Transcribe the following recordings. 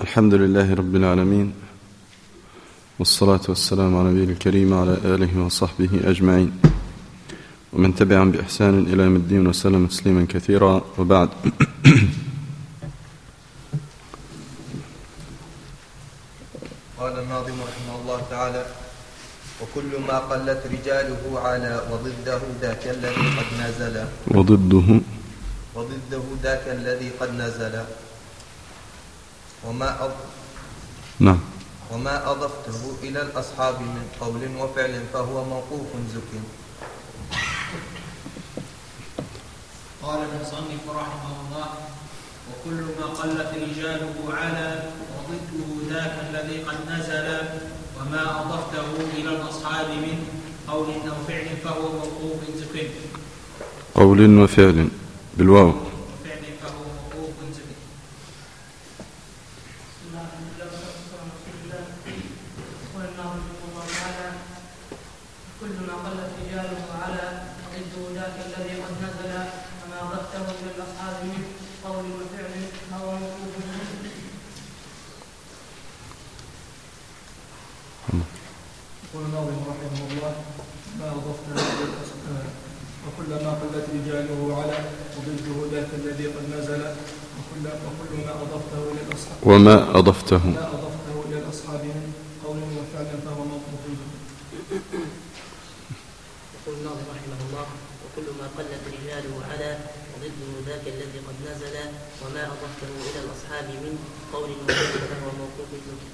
الحمد لله رب العالمين، والصلاة والسلام على نبينا الكريم وعلى آله وصحبه أجمعين، ومن تبعهم بإحسان إلى يوم الدين، وسلم تسليما كثيرا، وبعد. قال الناظم رحمه الله تعالى: وكل ما قلت رجاله على وضده ذاك الذي قد نزل وضده ذاك الذي قد نزل وما أضفته إلى الأصحاب من قول وفعل فهو موقوف زك. قال المصنف رحمه الله: وكل ما قلت رجاله على وضده ذاك الذي قد نزل وما أضفته إلى الأصحاب من قول أو فعل فهو موقوف زك. قول وفعل بالواو. يقول الناظم رحمه الله: ما أضفته وكل ما قلت رجاله على وضده ذاك الذي قد نزل وكل ما أضفته إلى الأصحاب إلى الأصحاب من قول وفعل فهو موقوف. يقول الناظم رحمه الله: وكل ما قلت رجاله على وضده ذاك الذي قد نزل وما أضفته إلى الأصحاب من قول وفعل فهو موقوف.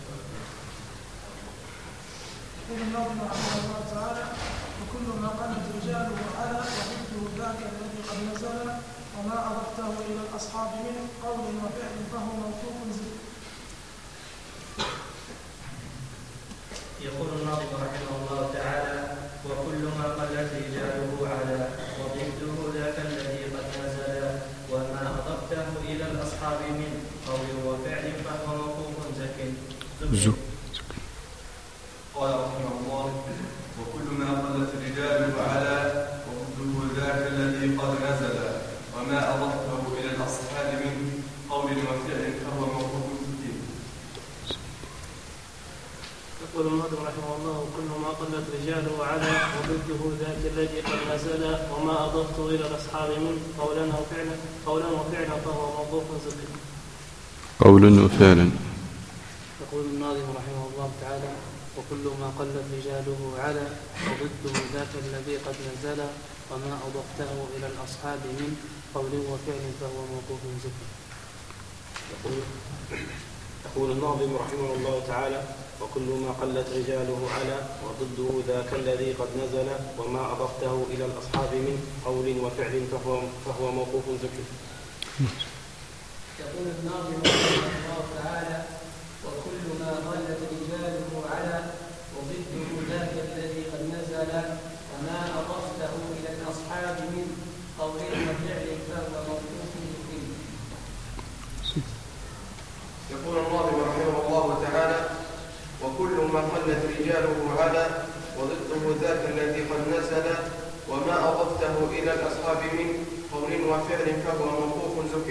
يقول الناظم رحمه الله تعالى: وكل ما قلت رجاله على وضده ذاك الذي قد نزل وما أضفته إلى الأصحاب من قول وفعل فهو موقوف زك. يقول الناظم رحمه الله تعالى: وكل ما قلت رجاله على وضده ذاك الذي قد نزل وما أضفته إلى الأصحاب من قول وفعل فهو موقوف زك. قال رحمه الله: وكل ما قلت رجاله على وضده ذاك الذي قد نزل وما أضفته إلى الأصحاب من قول وفعل فهو موقوف زك. يقول الناظم رحمه الله: وكل ما قلت رجاله على وضده ذاك الذي قد نزل وما أضفته إلى الأصحاب من قولا وفعلا فهو موقوف زك. قول وفعل. يقول الناظم رحمه الله تعالى: وكل ما قلت رجاله على وضده ذاك الذي قد نزل وما أضفته إلى الأصحاب من قول وفعل فهو موقوف زك. يقول الناظم رحمه الله تعالى: وكل ما قلت رجاله على وضده ذاك الذي قد نزل وما أضفته إلى الأصحاب من قول وفعل فهو موقوف زك. يقول الناظم رحمه الله تعالى: وكل ما قلت رجاله على وضده ذاك الذي قد نزل وما أضفته إلى الأصحاب من قول وفعل فهو موقوف زك. يقول الناظم رحمه الله تعالى: وكل ما قلت رجاله على وضده ذاك الذي قد نزل وما أضفته إلى الأصحاب من قول وفعل فهو موقوف زك.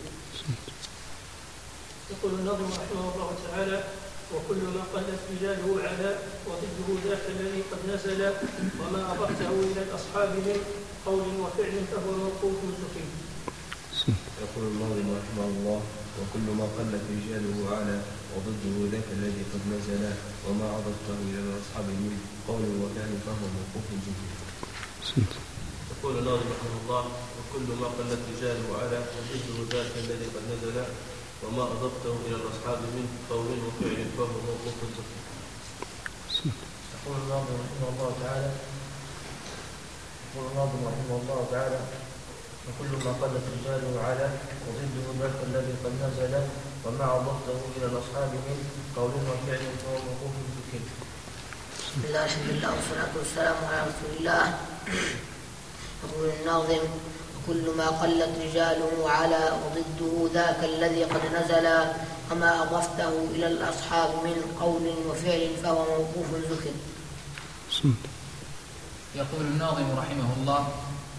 يقول الناظم رحمه الله تعالى: وكل ما قلت رجاله على وضده ذاك الذي قد نزل وما أضفته إلى الأصحاب من قول وفعل فهو موقوف زك. يقول الناظم رحمه الله: وكل ما قلت رجاله على وضده ذاك الذي قد نزل وما أضفته إلى الأصحاب من قول وفعل فهو موقوف زك. يقول الناظم رحمه الله: وكل ما قلت رجاله على وضده ذاك الذي قد نزل وما أضفته إلى الأصحاب من قول وفعل فهو موقوف زك. يقول الناظم رحمه الله تعالى: وكل ما قلت رجاله على وضده ذاك الذي قد نزل وما أضفته إلى الأصحاب من قول وفعل فهو موقوف زك. بسم الله الحمد لله والصلاة والسلام على رسول الله. يقول الناظم: وكل ما قلت رجاله على وضده ذاك الذي قد نزل وما أضفته إلى الأصحاب من قول وفعل فهو موقوف زك. يقول الناظم رحمه الله: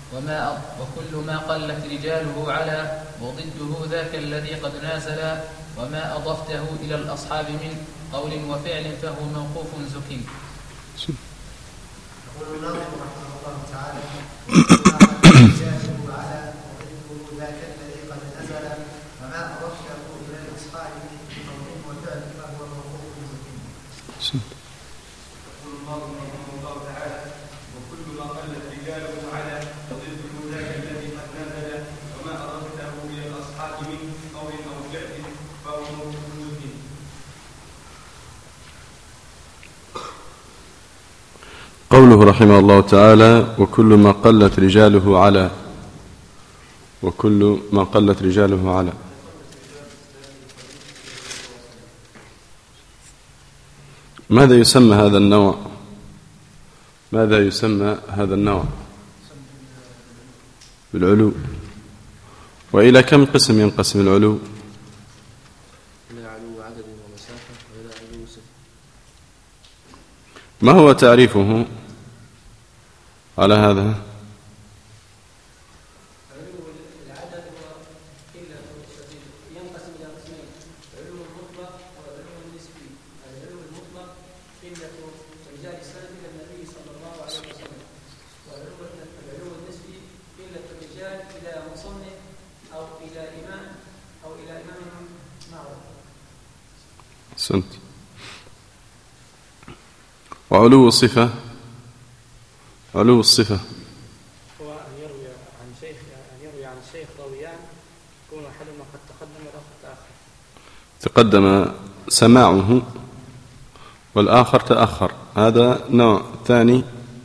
وكل ما قلت رجاله على وضده ذاك الذي قد نازل وما أضفته إلى الأصحاب من قول وفعل فهو موقوف زكي. يقول الناظم رحمه الله تعالى: وما على وضده ذاك الذي قد نزل وما أضفته إلى الأصحاب من قول وفعل فهو موقوف زكي. يقول الناظم رحمه الله تعالى: وكل ما قلت رجاله على وضده ذاك الذي قد نزل وما أضفته إلى الأصحاب من قول أو فعل فهو موقوف زكي. قوله رحمه الله تعالى: وكل ما قلت رجاله على، وكل ما قلت رجاله على. ماذا يسمى هذا النوع؟ ماذا يسمى هذا النوع؟ بالعلو. وإلى كم قسم ينقسم العلو؟ إلى علو عدد ومسافة وإلى علو صفة. ما هو تعريفه على هذا؟ سنت. وعلو الصفة، علو الصفة هو أن يروي عن شيخ راويان يكون أحدهما قد تقدم والآخر تأخر. تقدم سماعه والآخر تأخر، هذا نوع ثاني.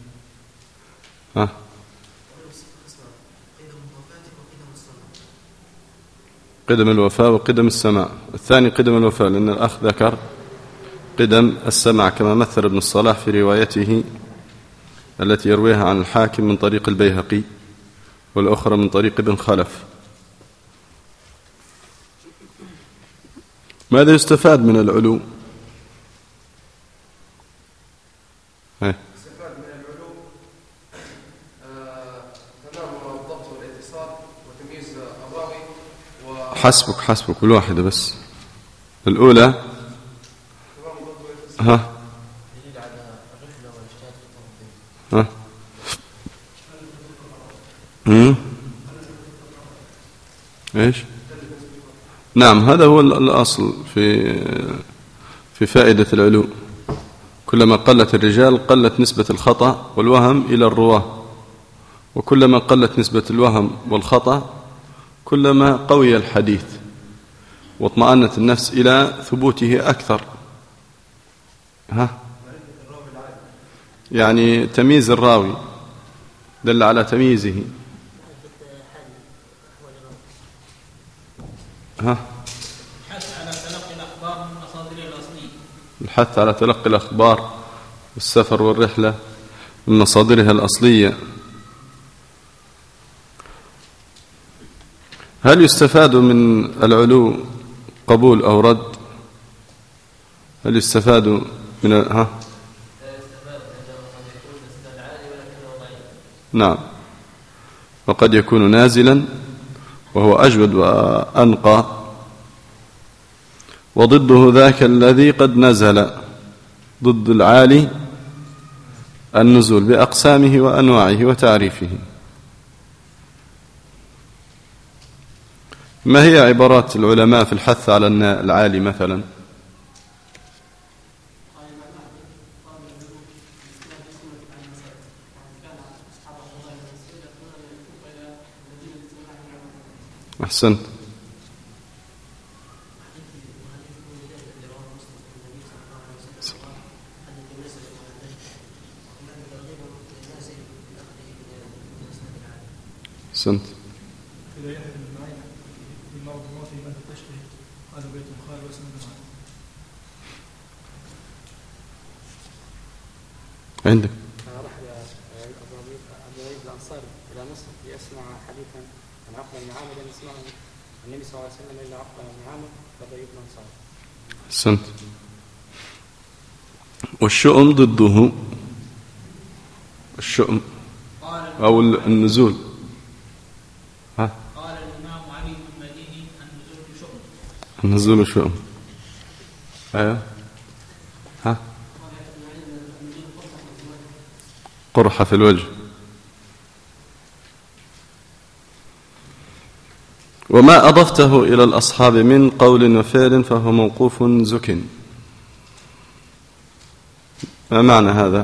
قدم الوفاة وقدم السماع. الثاني قدم الوفاة، لأن الأخ ذكر قدم السماع كما مثل ابن الصلاح في روايته التي يرويها عن الحاكم من طريق البيهقي والأخرى من طريق ابن خلف. ماذا يستفاد من العلو؟ يستفاد من العلو تمام الضبط والاتصال وتمييز الراوي حسبك بالواحدة بس. الأولى ها ايش؟ نعم، هذا هو الأصل في فائدة العلو. كلما قلت الرجال قلت نسبة الخطأ والوهم إلى الرواه، وكلما قلت نسبة الوهم والخطأ كلما قوي الحديث واطمأنت النفس إلى ثبوته أكثر. يعني تمييز الراوي دل على تمييزه. الحث على تلقي الأخبار والسفر والرحلة من مصادرها الأصلية. هل يستفاد من العلو قبول أو رد؟ هل يستفاد من نعم، وقد يكون نازلا وهو أجود وأنقى، وضده ذاك الذي قد نزل. ضد العالي النزول بأقسامه وأنواعه وتعريفه. ما هي عبارات العلماء في الحث على العالي مثلا؟ أحسنت. أحسنت. عندك راح أبو أيوب الأنصاري إلى مصر ليسمع حديثا عن عقبة بن عامر يسمعه النبي صلى الله عليه وسلم إلا عقبة بن عامر فأبو أيوب الأنصاري. أحسنت. والشؤم ضده الشؤم أو النزول. قال الإمام علي بن المديني النزول بشؤم. النزول شو؟ أيوه. ها؟ قرحة في الوجه. وما أضفته إلى الأصحاب من قول وفعل فهو موقوف زك. ما معنى هذا؟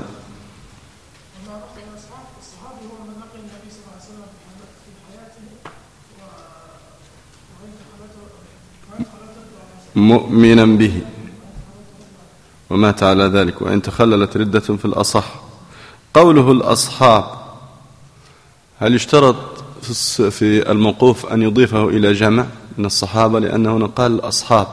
مؤمنا به ومات على ذلك وإن تخللت ردة في الأصح. قوله الأصحاب، هل يشترط في الموقوف أن يضيفه إلى جمع من الصحابة؟ لأنه هنا قال الأصحاب.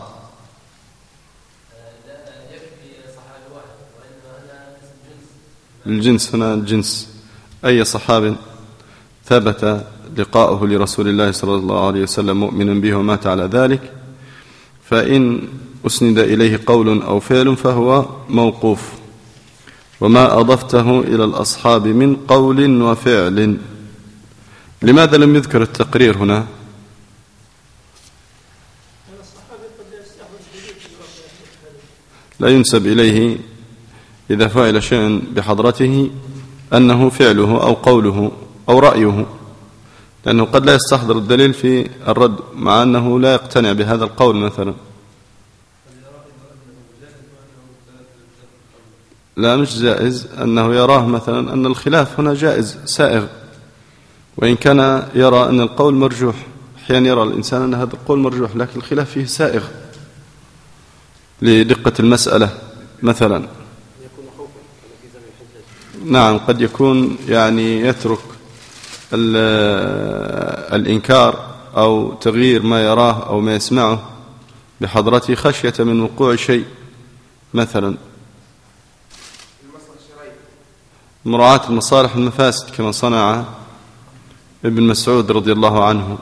الجنس هنا الجنس، أي صحاب ثبت لقاؤه لرسول الله صلى الله عليه وسلم مؤمنا به ومات على ذلك، فإن أسند إليه قول أو فعل فهو موقوف. وما أضفته إلى الأصحاب من قول وفعل. لماذا لم يذكر التقرير هنا؟ لا ينسب إليه إذا فعل شيء بحضرته أنه فعله أو قوله أو رأيه، لأنه قد لا يستحضر الدليل في الرد مع أنه لا يقتنع بهذا القول مثلا. لا مش جائز، أنه يراه مثلا أن الخلاف هنا جائز سائغ، وإن كان يرى أن القول مرجوح. أحيانا يرى الإنسان أن هذا القول مرجوح لكن الخلاف فيه سائغ لدقة المسألة مثلا. نعم، قد يكون يعني يترك الإنكار أو تغيير ما يراه أو ما يسمعه بحضرته خشية من وقوع شيء مثلا. مراعاة المصالح والمفاسد كما صنع ابن مسعود رضي الله عنه.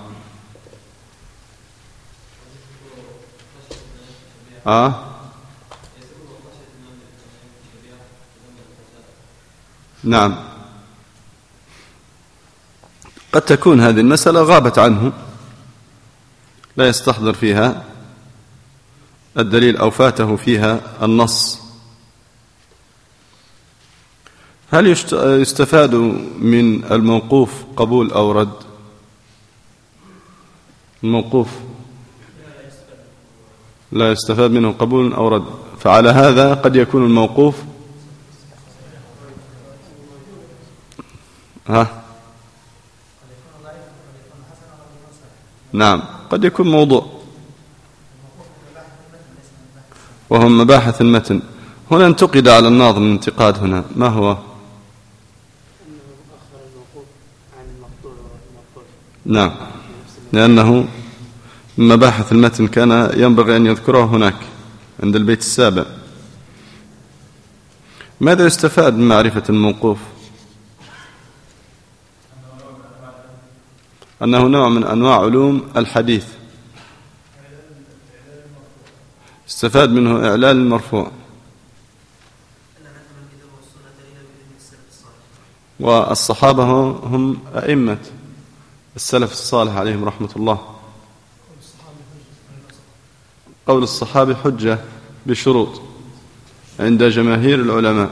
نعم، قد تكون هذه المسألة غابت عنه، لا يستحضر فيها الدليل أو فاته فيها النص. هل يستفاد من الموقوف قبول أو رد؟ الموقوف لا يستفاد منه قبول أو رد، فعلى هذا قد يكون الموقوف نعم، قد يكون موضوع وهم مباحث المتن. هنا انتقد على الناظم الانتقاد هنا، ما هو؟ نعم، لأنه مباحث المتن كان ينبغي أن يذكره هناك عند البيت السابع. ماذا يستفاد من معرفة الموقوف؟ أنه نوع من أنواع علوم الحديث، استفاد منه إعلال المرفوع. والصحابة هم أئمة السلف الصالح عليهم رحمة الله. قول الصحابي حجة بشروط عند جماهير العلماء.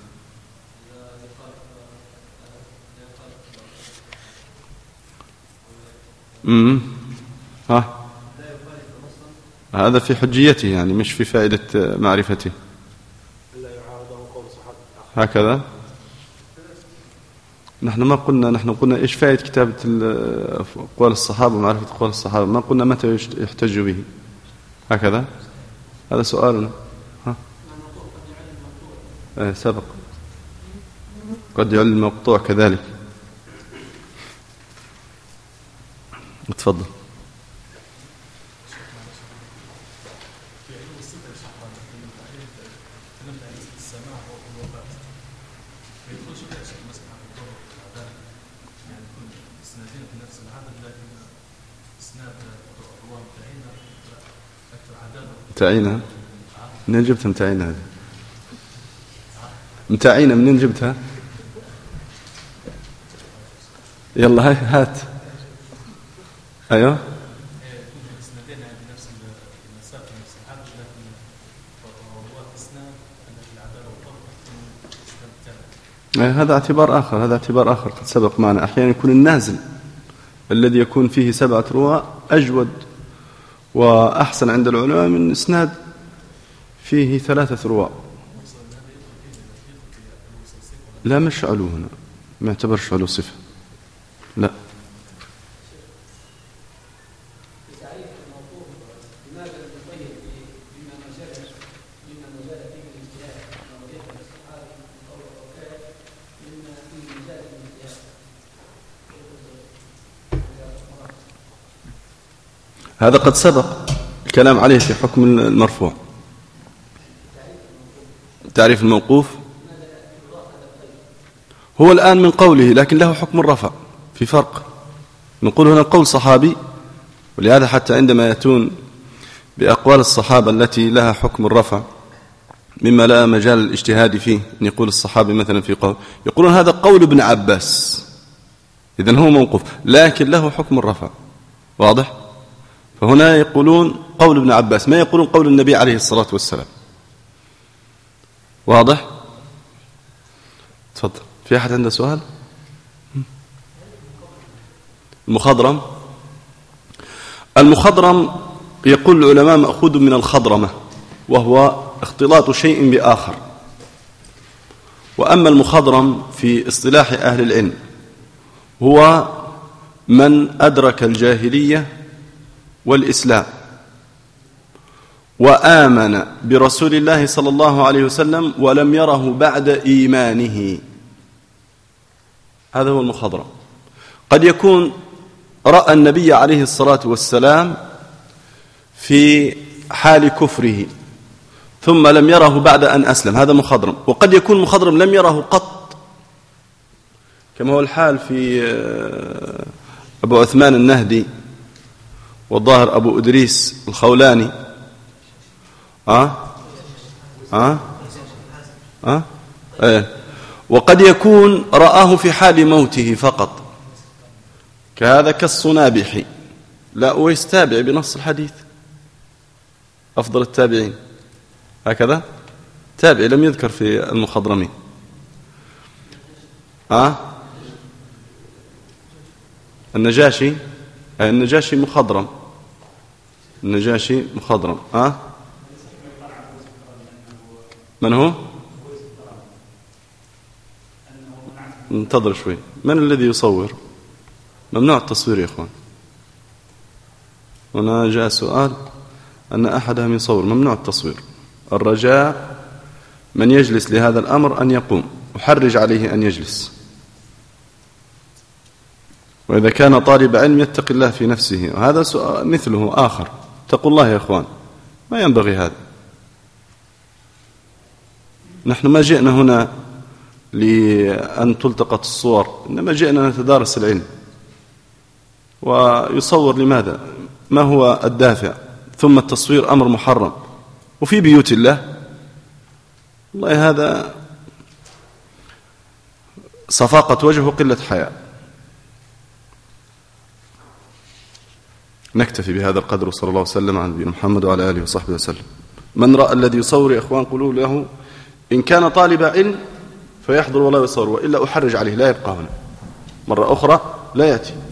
هذا في حجيته يعني، مش في فائدة معرفته. هكذا نحن قلنا إيش فائدة كتابة أقوال الصحابة ومعرفة أقوال الصحابة؟ ما قلنا متى يحتج به. هكذا هذا سؤالنا. سبق قد يعلم المقطوع كذلك. اتفضل. متعينة منين جبتها؟ متعينة هذه متعينة منين جبتها؟ يلا هاي هات. أيوه هذا اعتبار آخر قد سبق معنا. أحيانا يكون النازل الذي يكون فيه 7 رواة أجود وأحسن عند العلماء من إسناد فيه 3 رواة. لا مش علو هنا، ما يعتبرش علو صفة، لا. هذا قد سبق الكلام عليه في حكم المرفوع. تعريف الموقوف هو الآن من قوله، لكن له حكم الرفع. في فرق، نقول هنا القول صحابي، ولهذا حتى عندما يأتون بأقوال الصحابة التي لها حكم الرفع مما لا مجال الاجتهاد فيه، أن يقول الصحابي مثلا في قول، يقولون هذا قول ابن عباس، إذن هو موقوف لكن له حكم الرفع. واضح؟ فهنا يقولون قول ابن عباس، ما يقولون قول النبي عليه الصلاة والسلام. واضح؟ تفضل. في أحد عنده سؤال؟ المخضرم يقول العلماء مأخوذ من الخضرمة، وهو اختلاط شيء بآخر. وأما المخضرم في اصطلاح أهل العلم هو من أدرك الجاهلية والإسلام وآمن برسول الله صلى الله عليه وسلم ولم يره بعد إيمانه، هذا هو المخضرم. قد يكون رأى النبي عليه الصلاة والسلام في حال كفره ثم لم يره بعد أن أسلم، هذا مخضرم. وقد يكون مخضرم لم يره قط، كما هو الحال في أبو عثمان النهدي والظاهر أبو إدريس الخولاني. وقد يكون رآه في حال موته فقط، كهذا كالصنابحي. لا، ويستابع بنص الحديث أفضل التابعين، هكذا تابع لم يذكر في المخضرمين. النجاشي مخضرم، النجاشي مخضرم. من هو؟ انتظر شوي. من الذي يصور؟ ممنوع التصوير يا إخوان. هنا جاء سؤال أن أحدهم يصور، ممنوع التصوير. الرجاء من يجلس لهذا الأمر أن يقوم، أحرج عليه أن يجلس. وإذا كان طالب علم يتقي الله في نفسه، وهذا سؤال مثله آخر. اتقوا الله يا إخوان، ما ينبغي هذا. نحن ما جئنا هنا لأن تلتقط الصور، إنما جئنا نتدارس العلم. ويصور لماذا؟ ما هو الدافع؟ ثم التصوير أمر محرم، وفي بيوت الله. والله هذا صفاقة وجه وقلة حياء. نكتفي بهذا القدر، وصلى الله وسلم على نبينا محمد وعلى آله وصحبه وسلم. من رأى الذي يصور يا إخوان قولوا له إن كان طالب علم فيحضر ولا يصور، وإلا أحرج عليه لا يبقى هنا، مرة أخرى لا يأتي.